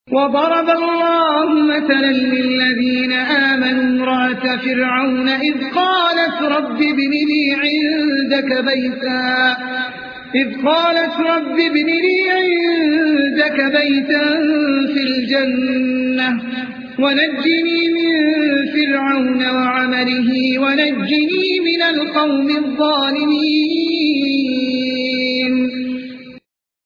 وضرب الله مثلا للذين آمنوا امرأة فرعون إذ قالت رب ابن لي عندك بيتا في الجنة ونجني من فرعون وعمله ونجني من القوم الظالمين.